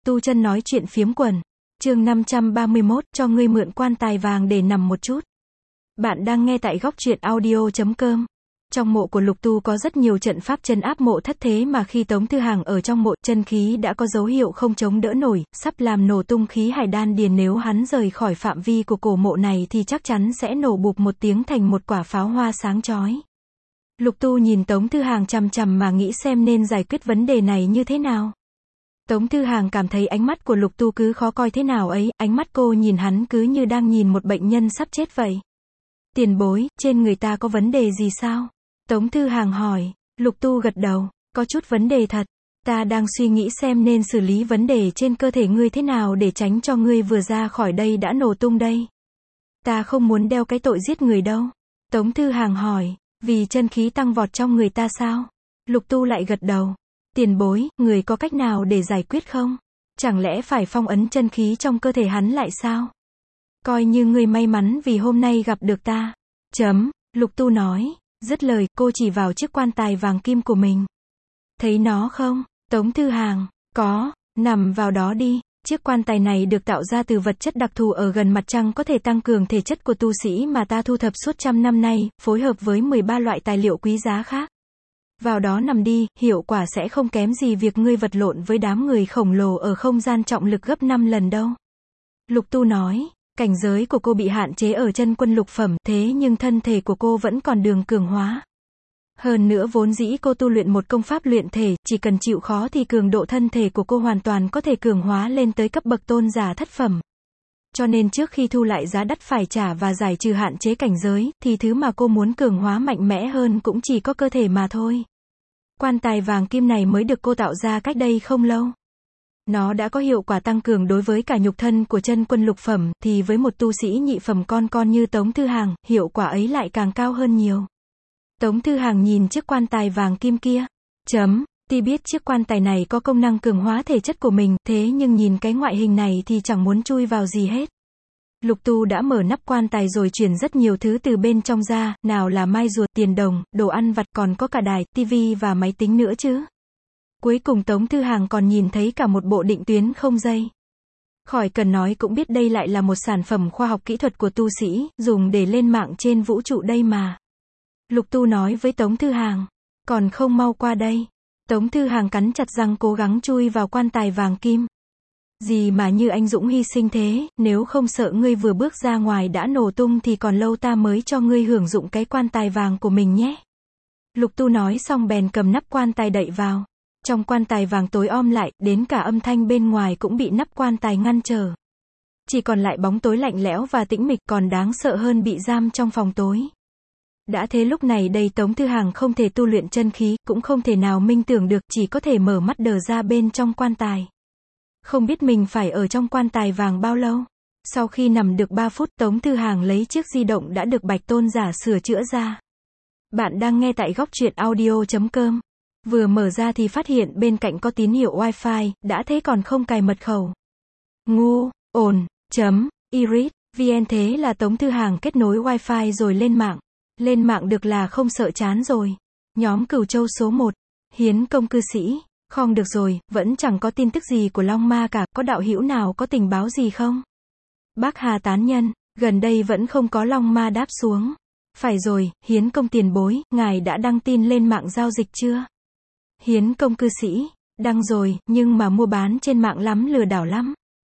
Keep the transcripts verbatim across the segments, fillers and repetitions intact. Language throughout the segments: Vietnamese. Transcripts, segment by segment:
Tu Chân nói chuyện phiếm quần. Chương năm trăm ba mươi mốt, cho ngươi mượn quan tài vàng để nằm một chút. Bạn đang nghe tại góc truyện audio chấm com. Trong mộ của Lục Tu có rất nhiều trận pháp trấn áp mộ thất, thế mà khi Tống Thư Hàng ở trong mộ, chân khí đã có dấu hiệu không chống đỡ nổi, sắp làm nổ tung khí hải đan điền, nếu hắn rời khỏi phạm vi của cổ mộ này thì chắc chắn sẽ nổ bụp một tiếng thành một quả pháo hoa sáng chói. Lục Tu nhìn Tống Thư Hàng chằm chằm mà nghĩ xem nên giải quyết vấn đề này như thế nào. Tống Thư Hàng cảm thấy ánh mắt của Lục Tu cứ khó coi thế nào ấy, ánh mắt cô nhìn hắn cứ như đang nhìn một bệnh nhân sắp chết vậy. Tiền bối, trên người ta có vấn đề gì sao? Tống Thư Hàng hỏi. Lục Tu gật đầu, có chút vấn đề thật. Ta đang suy nghĩ xem nên xử lý vấn đề trên cơ thể ngươi thế nào để tránh cho ngươi vừa ra khỏi đây đã nổ tung đây. Ta không muốn đeo cái tội giết người đâu. Tống Thư Hàng hỏi, vì chân khí tăng vọt trong người ta sao? Lục Tu lại gật đầu. Tiền bối, người có cách nào để giải quyết không? Chẳng lẽ phải phong ấn chân khí trong cơ thể hắn lại sao? Coi như ngươi may mắn vì hôm nay gặp được ta. Chấm, Lục Tu nói. Dứt lời, cô chỉ vào chiếc quan tài vàng kim của mình. Thấy nó không? Tống Thư Hàng, có, nằm vào đó đi. Chiếc quan tài này được tạo ra từ vật chất đặc thù ở gần mặt trăng, có thể tăng cường thể chất của tu sĩ mà ta thu thập suốt trăm năm nay, phối hợp với mười ba loại tài liệu quý giá khác. Vào đó nằm đi, hiệu quả sẽ không kém gì việc ngươi vật lộn với đám người khổng lồ ở không gian trọng lực gấp năm lần đâu. Lục Tu nói, cảnh giới của cô bị hạn chế ở chân quân lục phẩm, thế nhưng thân thể của cô vẫn còn đường cường hóa. Hơn nữa vốn dĩ cô tu luyện một công pháp luyện thể, chỉ cần chịu khó thì cường độ thân thể của cô hoàn toàn có thể cường hóa lên tới cấp bậc tôn giả thất phẩm. Cho nên trước khi thu lại giá đắt phải trả và giải trừ hạn chế cảnh giới, thì thứ mà cô muốn cường hóa mạnh mẽ hơn cũng chỉ có cơ thể mà thôi. Quan tài vàng kim này mới được cô tạo ra cách đây không lâu. Nó đã có hiệu quả tăng cường đối với cả nhục thân của chân quân lục phẩm, thì với một tu sĩ nhị phẩm con con như Tống Thư Hàng, hiệu quả ấy lại càng cao hơn nhiều. Tống Thư Hàng nhìn chiếc quan tài vàng kim kia. Chấm, tuy biết chiếc quan tài này có công năng cường hóa thể chất của mình, thế nhưng nhìn cái ngoại hình này thì chẳng muốn chui vào gì hết. Lục Tu đã mở nắp quan tài rồi chuyển rất nhiều thứ từ bên trong ra, nào là mai rùa, tiền đồng, đồ ăn vặt, còn có cả đài, tivi và máy tính nữa chứ. Cuối cùng Tống Thư Hàng còn nhìn thấy cả một bộ định tuyến không dây. Khỏi cần nói cũng biết đây lại là một sản phẩm khoa học kỹ thuật của tu sĩ, dùng để lên mạng trên vũ trụ đây mà. Lục Tu nói với Tống Thư Hàng, còn không mau qua đây. Tống Thư Hàng cắn chặt răng cố gắng chui vào quan tài vàng kim. Gì mà như anh dũng hy sinh thế, nếu không sợ ngươi vừa bước ra ngoài đã nổ tung thì còn lâu ta mới cho ngươi hưởng dụng cái quan tài vàng của mình nhé. Lục Tu nói xong bèn cầm nắp quan tài đậy vào. Trong quan tài vàng tối om lại, đến cả âm thanh bên ngoài cũng bị nắp quan tài ngăn trở. Chỉ còn lại bóng tối lạnh lẽo và tĩnh mịch, còn đáng sợ hơn bị giam trong phòng tối. Đã thế lúc này đây Tống Thư Hàng không thể tu luyện chân khí, cũng không thể nào minh tưởng được, chỉ có thể mở mắt đờ ra bên trong quan tài. Không biết mình phải ở trong quan tài vàng bao lâu. Sau khi nằm được ba phút, Tống Thư Hàng lấy chiếc di động đã được Bạch Tôn giả sửa chữa ra. Bạn đang nghe tại góc truyện audio chấm com. Vừa mở ra thì phát hiện bên cạnh có tín hiệu Wi-Fi, đã thế còn không cài mật khẩu. Ngu, ồn, chấm, iris, vn thế là Tống Thư Hàng kết nối Wi-Fi rồi lên mạng. Lên mạng được là không sợ chán rồi. Nhóm Cửu Châu số một. Hiến công cư sĩ. Không được rồi, vẫn chẳng có tin tức gì của Long Ma cả, có đạo hữu nào có tình báo gì không? Bác Hà tán nhân, gần đây vẫn không có Long Ma đáp xuống. Phải rồi, Hiến công tiền bối, ngài đã đăng tin lên mạng giao dịch chưa? Hiến công cư sĩ, đăng rồi, nhưng mà mua bán trên mạng lắm, lừa đảo lắm.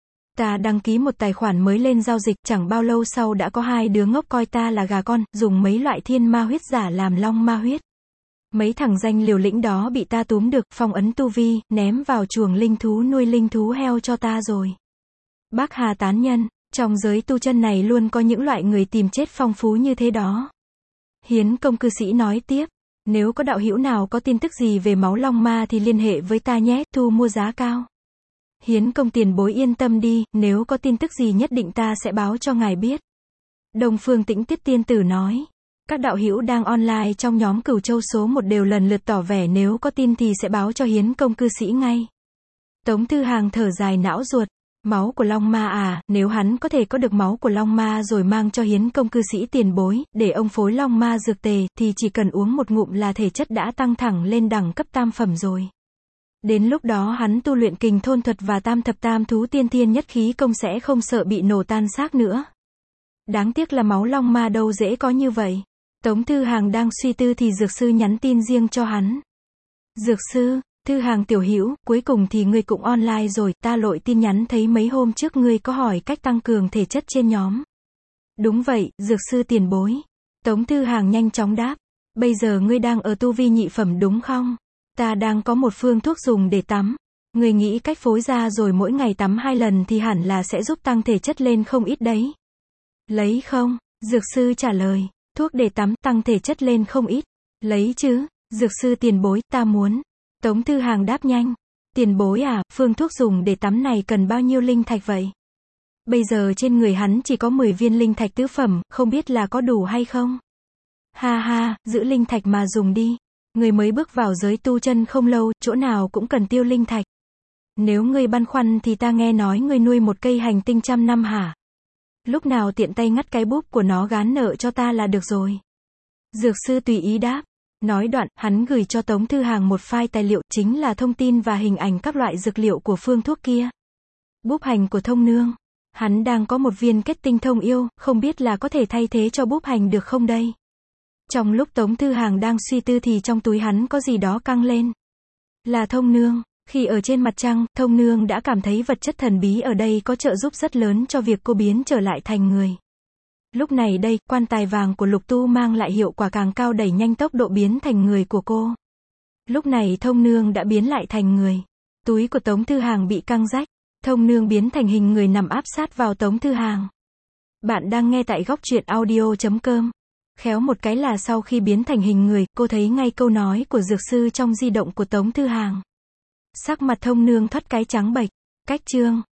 Ta đăng ký một tài khoản mới lên giao dịch, chẳng bao lâu sau đã có hai đứa ngốc coi ta là gà con, dùng mấy loại thiên ma huyết giả làm long ma huyết. Mấy thằng danh liều lĩnh đó bị ta túm được, phong ấn tu vi, ném vào chuồng linh thú nuôi linh thú heo cho ta rồi. Bác Hà tán nhân, trong giới tu chân này luôn có những loại người tìm chết phong phú như thế đó. Hiến công cư sĩ nói tiếp, nếu có đạo hữu nào có tin tức gì về máu long ma thì liên hệ với ta nhé, thu mua giá cao. Hiến công tiền bối yên tâm đi, nếu có tin tức gì nhất định ta sẽ báo cho ngài biết. Đông Phương Tĩnh Tiết Tiên Tử nói. Các đạo hữu đang online trong nhóm Cửu Châu số một đều lần lượt tỏ vẻ nếu có tin thì sẽ báo cho Hiến công cư sĩ ngay. Tống Thư Hàng thở dài não ruột. Máu của Long Ma à, nếu hắn có thể có được máu của Long Ma rồi mang cho Hiến công cư sĩ tiền bối, để ông phối Long Ma dược tề, thì chỉ cần uống một ngụm là thể chất đã tăng thẳng lên đẳng cấp tam phẩm rồi. Đến lúc đó hắn tu luyện kình thôn thuật và tam thập tam thú tiên thiên nhất khí công sẽ không sợ bị nổ tan xác nữa. Đáng tiếc là máu long ma đâu dễ có như vậy. Tống Thư Hàng đang suy tư thì Dược Sư nhắn tin riêng cho hắn. Dược Sư, Thư Hàng tiểu hữu, cuối cùng thì ngươi cũng online rồi, ta lội tin nhắn thấy mấy hôm trước ngươi có hỏi cách tăng cường thể chất trên nhóm. Đúng vậy, Dược Sư tiền bối. Tống Thư Hàng nhanh chóng đáp. Bây giờ ngươi đang ở tu vi nhị phẩm đúng không? Ta đang có một phương thuốc dùng để tắm. Ngươi nghĩ cách phối ra rồi mỗi ngày tắm hai lần thì hẳn là sẽ giúp tăng thể chất lên không ít đấy. Lấy không? Dược Sư trả lời. Thuốc để tắm tăng thể chất lên không ít. Lấy chứ, Dược Sư tiền bối, ta muốn. Tống Thư Hàng đáp nhanh. Tiền bối à, phương thuốc dùng để tắm này cần bao nhiêu linh thạch vậy? Bây giờ trên người hắn chỉ có mười viên linh thạch tứ phẩm, không biết là có đủ hay không? Ha ha, giữ linh thạch mà dùng đi. Người mới bước vào giới tu chân không lâu, chỗ nào cũng cần tiêu linh thạch. Nếu ngươi băn khoăn thì ta nghe nói ngươi nuôi một cây hành tinh trăm năm hả? Lúc nào tiện tay ngắt cái búp của nó gán nợ cho ta là được rồi. Dược Sư tùy ý đáp. Nói đoạn, hắn gửi cho Tống Thư Hàng một file tài liệu, chính là thông tin và hình ảnh các loại dược liệu của phương thuốc kia. Búp hành của thông nương. Hắn đang có một viên kết tinh thông yêu, không biết là có thể thay thế cho búp hành được không đây? Trong lúc Tống Thư Hàng đang suy tư thì trong túi hắn có gì đó căng lên. Là thông nương. Khi ở trên mặt trăng, thông nương đã cảm thấy vật chất thần bí ở đây có trợ giúp rất lớn cho việc cô biến trở lại thành người. Lúc này đây, quan tài vàng của Lục Tu mang lại hiệu quả càng cao, đẩy nhanh tốc độ biến thành người của cô. Lúc này thông nương đã biến lại thành người. Túi của Tống Thư Hàng bị căng rách. Thông nương biến thành hình người nằm áp sát vào Tống Thư Hàng. Bạn đang nghe tại góc truyện audio chấm com. Khéo một cái là sau khi biến thành hình người, cô thấy ngay câu nói của Dược Sư trong di động của Tống Thư Hàng. Sắc mặt thông nương thoắt cái trắng bệch. Cách chương